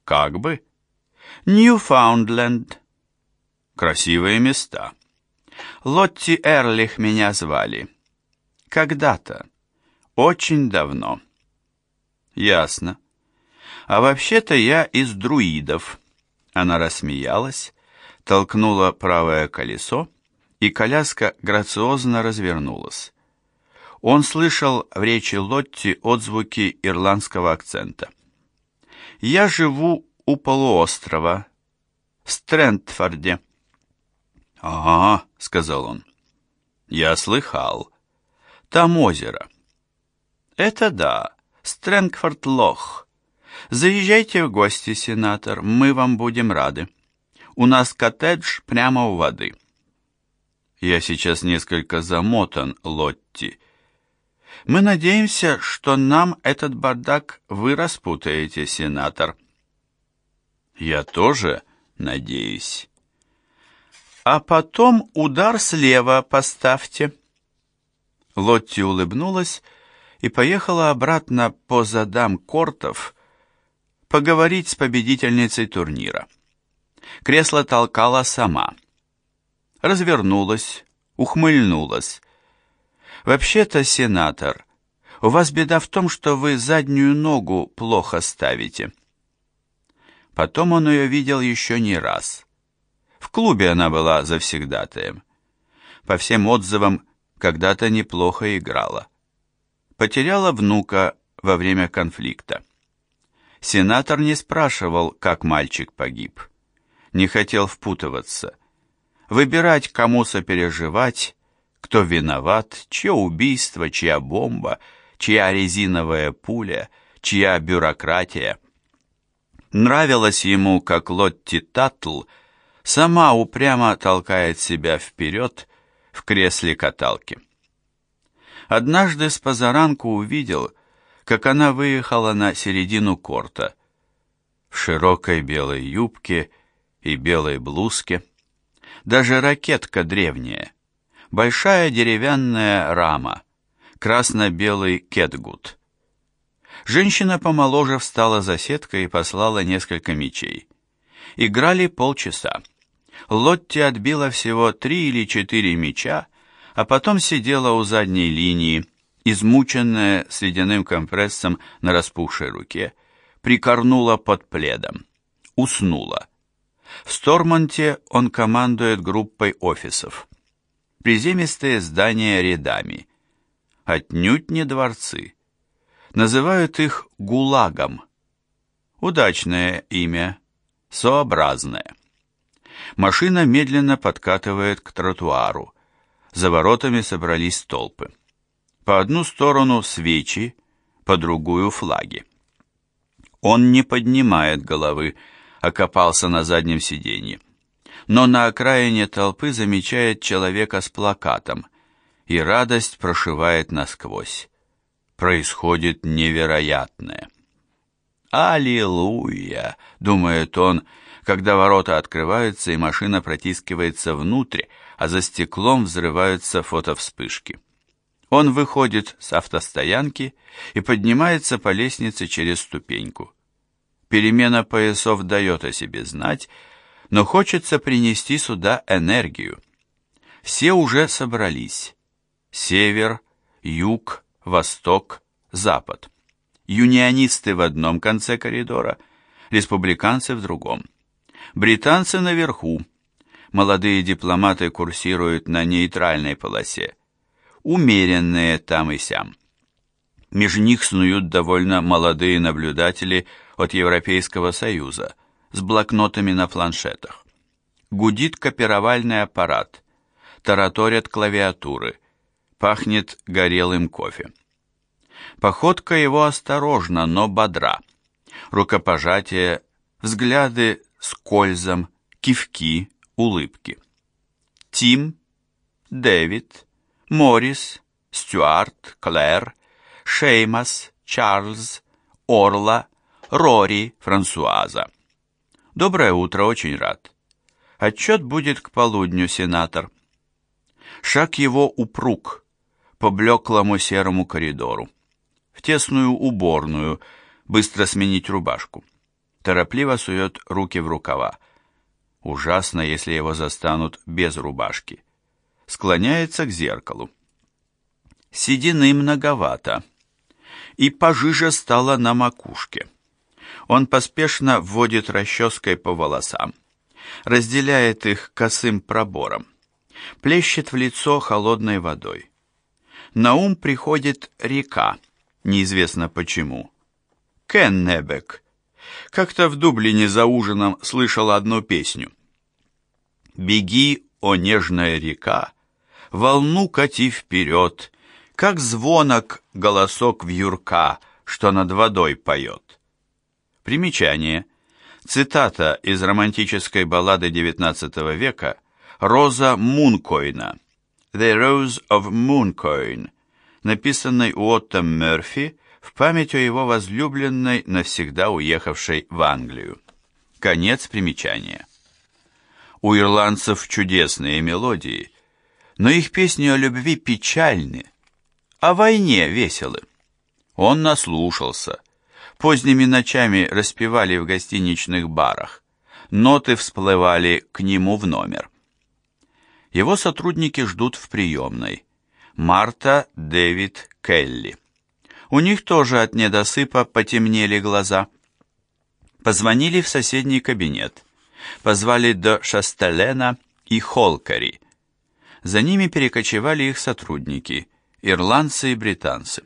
Как бы. Ньюфаундленд. Красивые места. Лотти Эрлих меня звали. Когда-то. Очень давно. Ясно. А вообще-то я из друидов. Она рассмеялась, толкнула правое колесо, и коляска грациозно развернулась. Он слышал в речи Лотти отзвуки ирландского акцента. «Я живу у полуострова, в Стрэндфорде». «Ага», — сказал он. «Я слыхал. Там озеро». «Это да, Стрэнгфорд-Лох. Заезжайте в гости, сенатор, мы вам будем рады. У нас коттедж прямо у воды». «Я сейчас несколько замотан, Лотти. Мы надеемся, что нам этот бардак вы распутаете, сенатор». «Я тоже надеюсь». «А потом удар слева поставьте». Лотти улыбнулась и поехала обратно по задам кортов поговорить с победительницей турнира. Кресло толкала сама. Развернулась, ухмыльнулась. «Вообще-то, сенатор, у вас беда в том, что вы заднюю ногу плохо ставите». Потом он ее видел еще не раз. В клубе она была завсегдатаем. По всем отзывам, когда-то неплохо играла. Потеряла внука во время конфликта. Сенатор не спрашивал, как мальчик погиб. Не хотел впутываться. Выбирать, кому сопереживать, кто виноват, чье убийство, чья бомба, чья резиновая пуля, чья бюрократия. Нравилось ему, как Лотти Таттл сама упрямо толкает себя вперед в кресле каталки. Однажды с позаранку увидел, как она выехала на середину корта в широкой белой юбке и белой блузке. Даже ракетка древняя, большая деревянная рама, красно-белый кетгут. Женщина помоложе встала за сеткой и послала несколько мячей. Играли полчаса. Лотти отбила всего 3 или 4 мяча, а потом сидела у задней линии, измученная с ледяным компрессом на распухшей руке, прикорнула под пледом. Уснула. В Стормонте он командует группой офисов. Приземистые здания рядами. Отнюдь не дворцы. Называют их ГУЛАГом. Удачное имя, сообразное. Машина медленно подкатывает к тротуару. За воротами собрались толпы. По одну сторону свечи, по другую флаги. Он не поднимает головы, окопался на заднем сиденье. Но на окраине толпы замечает человека с плакатом, и радость прошивает насквозь. Происходит невероятное. «Аллилуйя!» — думает он, когда ворота открываются и машина протискивается внутрь, а за стеклом взрываются фотовспышки. Он выходит с автостоянки и поднимается по лестнице через ступеньку. Перемена поясов дает о себе знать, но хочется принести сюда энергию. Все уже собрались. Север, юг, восток, запад. Юнионисты в одном конце коридора, республиканцы в другом. Британцы наверху. Молодые дипломаты курсируют на нейтральной полосе. Умеренные там и сям. Между них снуют довольно молодые наблюдатели от Европейского Союза с блокнотами на планшетах. Гудит копировальный аппарат, тараторят клавиатуры, пахнет горелым кофе. Походка его осторожна, но бодра. Рукопожатие, взгляды скользом, кивки, улыбки. Тим, Дэвид, Моррис, Стюарт, Клэр, Шеймас, Чарльз, Орла, Рори, Франсуаза. Доброе утро, очень рад. Отчет будет к полудню, сенатор. Шаг его упруг по блеклому серому коридору. В тесную уборную, быстро сменить рубашку. торопливо сует руки в рукава. Ужасно, если его застанут без рубашки. Склоняется к зеркалу. Седины многовато. И пожиже стало на макушке. Он поспешно вводит расческой по волосам, разделяет их косым пробором, плещет в лицо холодной водой. На ум приходит река, неизвестно почему. Кеннебек. Как-то в Дублине за ужином слышал одну песню. «Беги, о нежная река, волну кати вперед, как звонок голосок вьюрка, что над водой поет». Примечание. Цитата из романтической баллады XIX века «Роза Мункойна» «The Rose of Mooncoin», написанной Уоттом Мёрфи в память о его возлюбленной, навсегда уехавшей в Англию. Конец примечания. У ирландцев чудесные мелодии, но их песни о любви печальны, о войне веселы. Он наслушался. Поздними ночами распевали в гостиничных барах. Ноты всплывали к нему в номер. Его сотрудники ждут в приемной. Марта, Дэвид, Келли. У них тоже от недосыпа потемнели глаза. Позвонили в соседний кабинет. Позвали до Шастелена и Холкари. За ними перекочевали их сотрудники, ирландцы и британцы.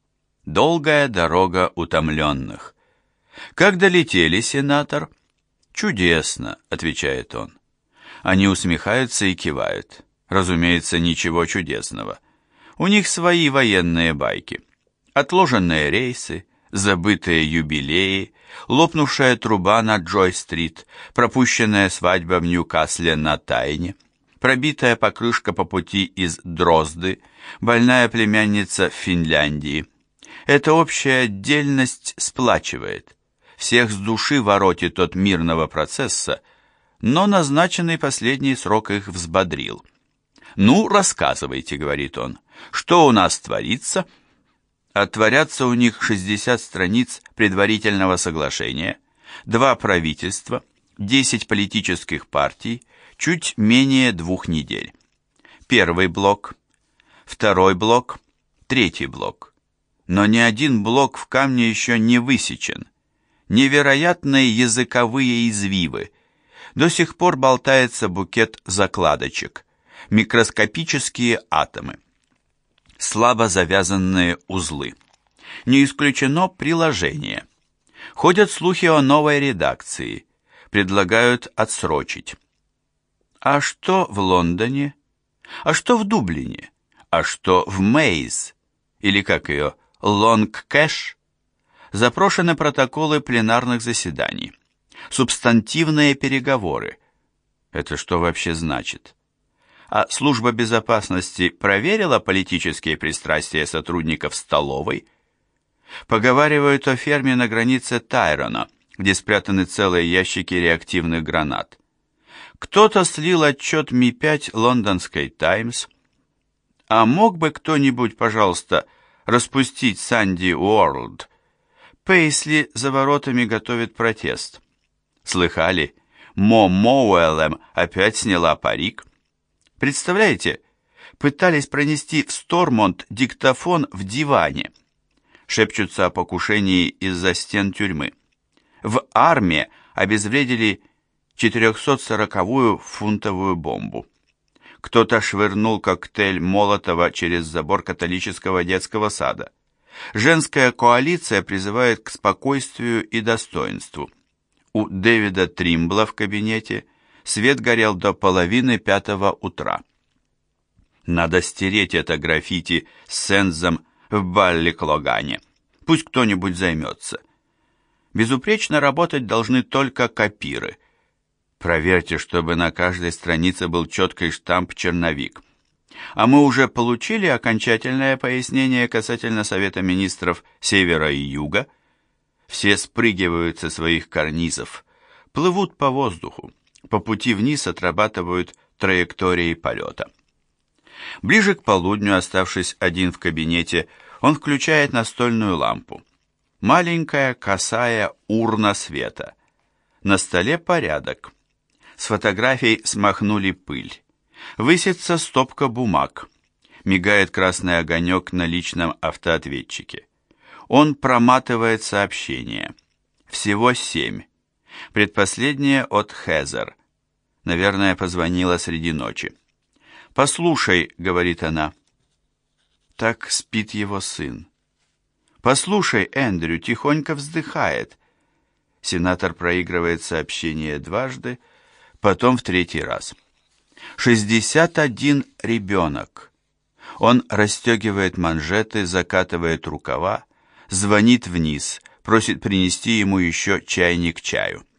Долгая дорога утомленных. «Как долетели, сенатор?» «Чудесно», — отвечает он. Они усмехаются и кивают. Разумеется, ничего чудесного. У них свои военные байки. Отложенные рейсы, забытые юбилеи, лопнувшая труба на Джой-стрит, пропущенная свадьба в Ньюкасле на Тайне, пробитая покрышка по пути из Дрозды, больная племянница в Финляндии. Эта общая отдельность сплачивает. Всех с души воротит от мирного процесса, но назначенный последний срок их взбодрил. «Ну, рассказывайте», — говорит он, — «что у нас творится?» А творятся у них 60 страниц предварительного соглашения, 2 правительства, 10 политических партий, чуть менее 2 недель. Первый блок, второй блок, третий блок. Но ни один блок в камне еще не высечен. Невероятные языковые извивы. До сих пор болтается букет закладочек. Микроскопические атомы. Слабо завязанные узлы. Не исключено приложение. Ходят слухи о новой редакции. Предлагают отсрочить. А что в Лондоне? А что в Дублине? А что в Мейз? Или как ее, Лонг-Кэш? Запрошены протоколы пленарных заседаний. Субстантивные переговоры. Это что вообще значит? А служба безопасности проверила политические пристрастия сотрудников столовой? Поговаривают о ферме на границе Тайрона, где спрятаны целые ящики реактивных гранат. Кто-то слил отчет Ми-5 лондонской «Таймс». А мог бы кто-нибудь, пожалуйста, распустить Санди Уорлд? Пейсли за воротами готовит протест. Слыхали? Мо Моуэллэм опять сняла парик. Представляете, пытались пронести в Стормонт диктофон в диване. Шепчутся о покушении из-за стен тюрьмы. В Арме обезвредили 440-ю фунтовую бомбу. Кто-то швырнул коктейль Молотова через забор католического детского сада. Женская коалиция призывает к спокойствию и достоинству. У Дэвида Тримбла в кабинете свет горел до 4:30 утра. Надо стереть это граффити с Сензом в Балликлогане. Пусть кто-нибудь займется. Безупречно работать должны только копиры. Проверьте, чтобы на каждой странице был четкий штамп-черновик. А мы уже получили окончательное пояснение касательно Совета министров Севера и Юга. Все спрыгивают со своих карнизов, плывут по воздуху, по пути вниз отрабатывают траектории полета. Ближе к полудню, оставшись один в кабинете, он включает настольную лампу. Маленькая косая урна света. На столе порядок. С фотографий смахнули пыль. Высится стопка бумаг. Мигает красный огонек на личном автоответчике. Он проматывает сообщение. Всего 7. Предпоследнее от Хезер. Наверное, позвонила среди ночи. «Послушай», — говорит она. Так спит его сын. «Послушай, Эндрю», тихонько вздыхает. Сенатор проигрывает сообщение дважды, потом в третий раз. 61 ребенок. Он расстегивает манжеты, закатывает рукава, звонит вниз, просит принести ему еще чайник чаю.